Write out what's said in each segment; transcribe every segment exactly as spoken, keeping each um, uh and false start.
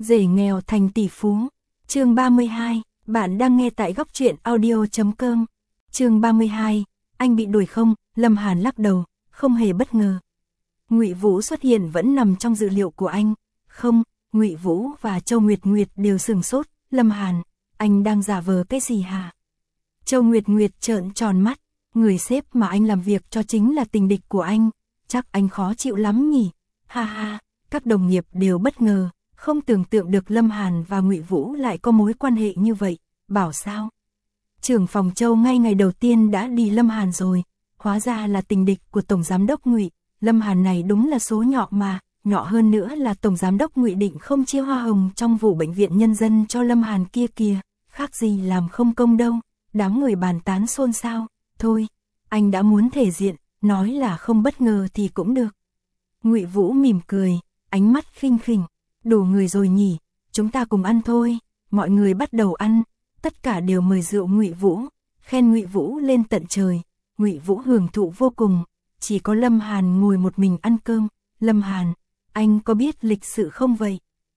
Rể nghèo thành tỷ phú. Chương ba mươi hai, bạn đang nghe tại góc truyện audio chấm com. Chương ba mươi hai, anh bị đuổi không? Lâm Hàn lắc đầu, không hề bất ngờ. Ngụy Vũ xuất hiện vẫn nằm trong dự liệu của anh. Không, Ngụy Vũ và Châu Nguyệt Nguyệt đều sửng sốt. Lâm Hàn, anh đang giả vờ cái gì hả? Châu Nguyệt Nguyệt trợn tròn mắt, người sếp mà anh làm việc cho chính là tình địch của anh, chắc anh khó chịu lắm nhỉ? Ha ha, các đồng nghiệp đều bất ngờ, không tưởng tượng được Lâm Hàn và Ngụy Vũ lại có mối quan hệ như vậy, bảo sao? Trưởng phòng Châu ngay ngày đầu tiên đã đi Lâm Hàn rồi, hóa ra là tình địch của Tổng Giám đốc Ngụy. Lâm Hàn này đúng là số nhỏ mà, nhỏ hơn nữa là Tổng Giám đốc Ngụy định không chia hoa hồng trong vụ bệnh viện nhân dân cho Lâm Hàn kia kìa, khác gì làm không công đâu. Đám người bàn tán xôn xao. Thôi, anh đã muốn thể diện, nói là không bất ngờ thì cũng được. Ngụy Vũ mỉm cười, ánh mắt khinh khỉnh. Đủ người rồi nhỉ, chúng ta cùng ăn thôi. Mọi người bắt đầu ăn, tất cả đều mời rượu Ngụy Vũ, khen Ngụy Vũ lên tận trời. Ngụy Vũ hưởng thụ vô cùng, chỉ có Lâm Hàn ngồi một mình ăn cơm. Lâm Hàn, anh có biết lịch sự không vậy?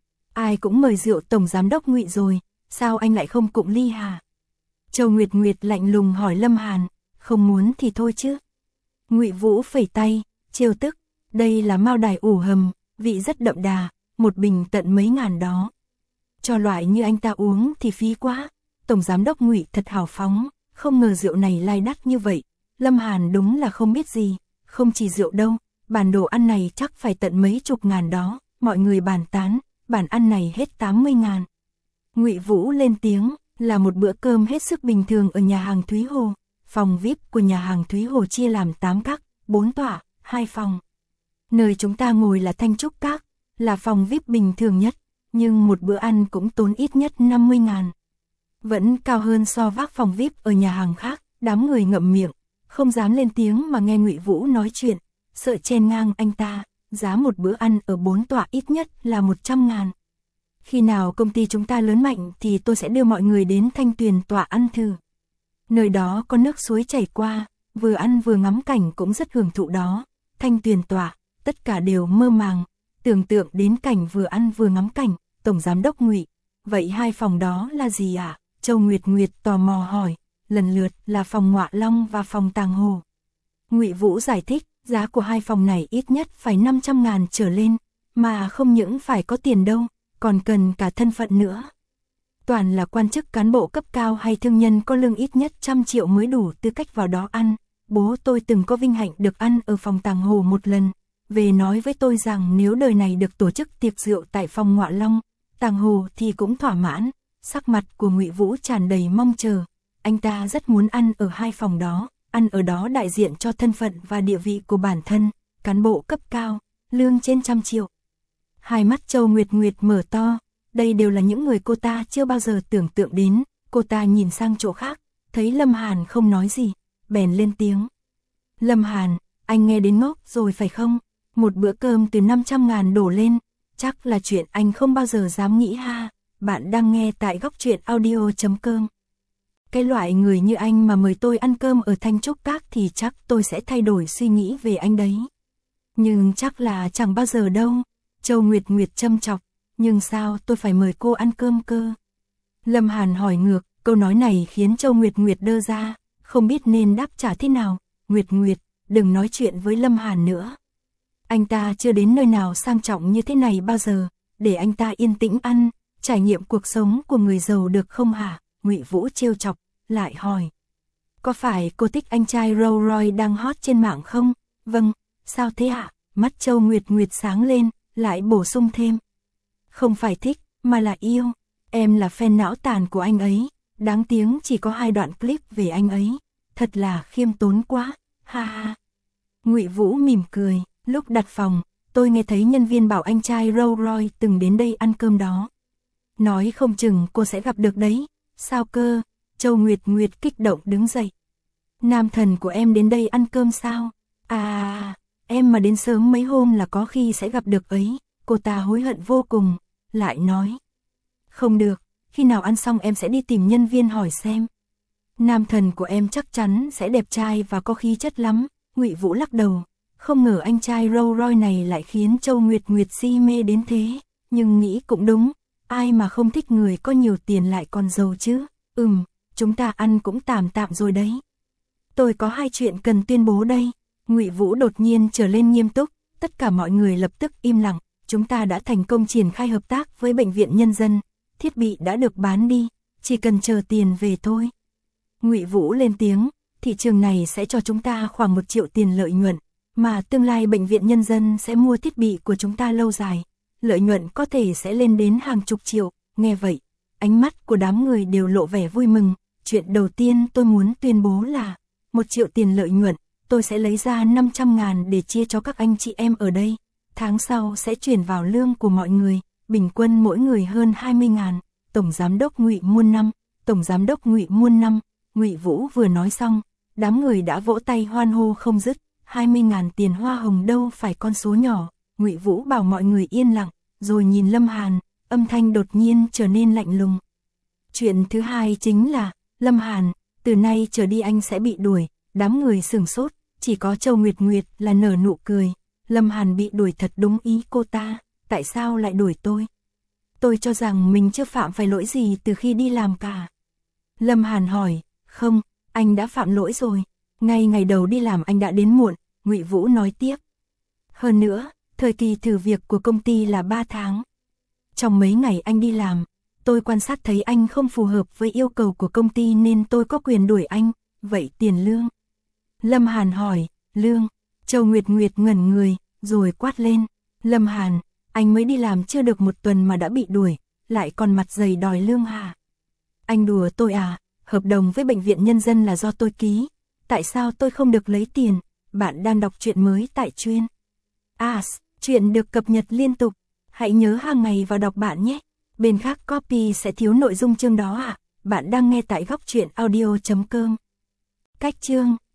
Ai cũng mời rượu Tổng Giám đốc Ngụy rồi, sao anh lại không cụng ly hả? Châu Nguyệt Nguyệt lạnh lùng hỏi Lâm Hàn, không muốn thì thôi chứ. Ngụy Vũ phẩy tay, trêu tức, đây là mao đài ủ hầm, vị rất đậm đà, một bình tận mấy ngàn đó. Cho loại như anh ta uống thì phí quá. Tổng Giám đốc Ngụy thật hào phóng, không ngờ rượu này lai đắt như vậy. Lâm Hàn đúng là không biết gì, không chỉ rượu đâu, bản đồ ăn này chắc phải tận mấy chục ngàn đó. Mọi người bàn tán, bản ăn này hết tám mươi ngàn. Ngụy Vũ lên tiếng, là một bữa cơm hết sức bình thường ở nhà hàng Thúy Hồ. Phòng vi ai pi của nhà hàng Thúy Hồ chia làm tám các, bốn tọa, hai phòng. Nơi chúng ta ngồi là Thanh Trúc Các, là phòng vi ai pi bình thường nhất, nhưng một bữa ăn cũng tốn ít nhất năm mươi ngàn. Vẫn cao hơn so với phòng vi ai pi ở nhà hàng khác. Đám người ngậm miệng, không dám lên tiếng mà nghe Ngụy Vũ nói chuyện, sợ chen ngang anh ta. Giá một bữa ăn ở bốn tọa ít nhất là một trăm ngàn. Khi nào công ty chúng ta lớn mạnh thì tôi sẽ đưa mọi người đến Thanh Tuyền tọa ăn thử. Nơi đó có nước suối chảy qua, vừa ăn vừa ngắm cảnh cũng rất hưởng thụ đó. Thanh Tuyền tọa, tất cả đều mơ màng, tưởng tượng đến cảnh vừa ăn vừa ngắm cảnh. Tổng Giám đốc Ngụy, vậy hai phòng đó là gì ạ? À? Châu Nguyệt Nguyệt tò mò hỏi, lần lượt là phòng Ngọa Long và phòng Tàng Hồ. Ngụy Vũ giải thích, giá của hai phòng này ít nhất phải năm trăm ngàn trở lên, mà không những phải có tiền đâu, còn cần cả thân phận nữa. Toàn là quan chức cán bộ cấp cao hay thương nhân có lương ít nhất trăm triệu mới đủ tư cách vào đó ăn. Bố tôi từng có vinh hạnh được ăn ở phòng Tàng Hồ một lần, về nói với tôi rằng nếu đời này được tổ chức tiệc rượu tại phòng Ngọa Long, Tàng Hồ thì cũng thỏa mãn. Sắc mặt của Ngụy Vũ tràn đầy mong chờ, anh ta rất muốn ăn ở hai phòng đó, ăn ở đó đại diện cho thân phận và địa vị của bản thân, cán bộ cấp cao, lương trên trăm triệu. Hai mắt Châu Nguyệt Nguyệt mở to, đây đều là những người cô ta chưa bao giờ tưởng tượng đến. Cô ta nhìn sang chỗ khác, thấy Lâm Hàn không nói gì, bèn lên tiếng. Lâm Hàn, anh nghe đến ngốc rồi phải không? Một bữa cơm từ năm trăm ngàn đổ lên, chắc là chuyện anh không bao giờ dám nghĩ ha. Bạn đang nghe tại góc truyện audio chấm com. Cái loại người như anh mà mời tôi ăn cơm ở Thanh Trúc Các thì chắc tôi sẽ thay đổi suy nghĩ về anh đấy. Nhưng chắc là chẳng bao giờ đâu. Châu Nguyệt Nguyệt châm chọc, nhưng sao tôi phải mời cô ăn cơm cơ? Lâm Hàn hỏi ngược, câu nói này khiến Châu Nguyệt Nguyệt đơ ra, không biết nên đáp trả thế nào. Nguyệt Nguyệt, đừng nói chuyện với Lâm Hàn nữa. Anh ta chưa đến nơi nào sang trọng như thế này bao giờ, để anh ta yên tĩnh ăn, trải nghiệm cuộc sống của người giàu được không hả? Ngụy Vũ trêu chọc, lại hỏi. Có phải cô thích anh trai Rolls Royce đang hot trên mạng không? Vâng, sao thế ạ? Mắt Châu Nguyệt Nguyệt sáng lên, lại bổ sung thêm. Không phải thích, mà là yêu. Em là fan não tàn của anh ấy. Đáng tiếng chỉ có hai đoạn clip về anh ấy. Thật là khiêm tốn quá, ha ha. Ngụy Vũ mỉm cười, lúc đặt phòng, tôi nghe thấy nhân viên bảo anh trai Rolls Royce từng đến đây ăn cơm đó. Nói không chừng cô sẽ gặp được đấy. Sao cơ? Châu Nguyệt Nguyệt kích động đứng dậy. Nam thần của em đến đây ăn cơm sao? À, em mà đến sớm mấy hôm là có khi sẽ gặp được ấy. Cô ta hối hận vô cùng, lại nói. Không được, khi nào ăn xong em sẽ đi tìm nhân viên hỏi xem. Nam thần của em chắc chắn sẽ đẹp trai và có khí chất lắm. Ngụy Vũ lắc đầu, không ngờ anh trai Rolls Royce này lại khiến Châu Nguyệt Nguyệt si mê đến thế. Nhưng nghĩ cũng đúng, ai mà không thích người có nhiều tiền lại còn giàu chứ? Ừm, chúng ta ăn cũng tạm tạm rồi đấy. Tôi có hai chuyện cần tuyên bố đây. Ngụy Vũ đột nhiên trở lên nghiêm túc, tất cả mọi người lập tức im lặng. Chúng ta đã thành công triển khai hợp tác với Bệnh viện Nhân dân, thiết bị đã được bán đi, chỉ cần chờ tiền về thôi. Ngụy Vũ lên tiếng, thị trường này sẽ cho chúng ta khoảng một triệu tiền lợi nhuận, mà tương lai Bệnh viện Nhân dân sẽ mua thiết bị của chúng ta lâu dài. Lợi nhuận có thể sẽ lên đến hàng chục triệu. Nghe vậy, ánh mắt của đám người đều lộ vẻ vui mừng. Chuyện đầu tiên tôi muốn tuyên bố là, một triệu tiền lợi nhuận, tôi sẽ lấy ra năm trăm ngàn để chia cho các anh chị em ở đây. Tháng sau sẽ chuyển vào lương của mọi người, bình quân mỗi người hơn hai mươi ngàn. Tổng giám đốc Ngụy muôn năm, tổng giám đốc Ngụy muôn năm. Ngụy Vũ vừa nói xong, đám người đã vỗ tay hoan hô không dứt. hai mươi ngàn tiền hoa hồng đâu phải con số nhỏ. Ngụy Vũ bảo mọi người yên lặng, rồi nhìn Lâm Hàn, âm thanh đột nhiên trở nên lạnh lùng. Chuyện thứ hai chính là, Lâm Hàn, từ nay trở đi anh sẽ bị đuổi. Đám người sửng sốt, chỉ có Châu Nguyệt Nguyệt là nở nụ cười. Lâm Hàn bị đuổi thật đúng ý cô ta, tại sao lại đuổi tôi? Tôi cho rằng mình chưa phạm phải lỗi gì từ khi đi làm cả. Lâm Hàn hỏi, không, anh đã phạm lỗi rồi. Ngay ngày đầu đi làm anh đã đến muộn, Ngụy Vũ nói tiếp. Hơn nữa, thời kỳ thử việc của công ty là ba tháng. Trong mấy ngày anh đi làm, tôi quan sát thấy anh không phù hợp với yêu cầu của công ty nên tôi có quyền đuổi anh. Vậy tiền lương? Lâm Hàn hỏi, lương? Châu Nguyệt Nguyệt ngẩn người, rồi quát lên. Lâm Hàn, anh mới đi làm chưa được một tuần mà đã bị đuổi, lại còn mặt dày đòi lương hả? Anh đùa tôi à? Hợp đồng với Bệnh viện Nhân dân là do tôi ký. Tại sao tôi không được lấy tiền? Bạn đang đọc truyện mới tại Chuyên As, chuyện được cập nhật liên tục. Hãy nhớ hàng ngày vào đọc bạn nhé. Bên khác copy sẽ thiếu nội dung chương đó ạ. À? Bạn đang nghe tại góc truyện audio chấm com. Cách chương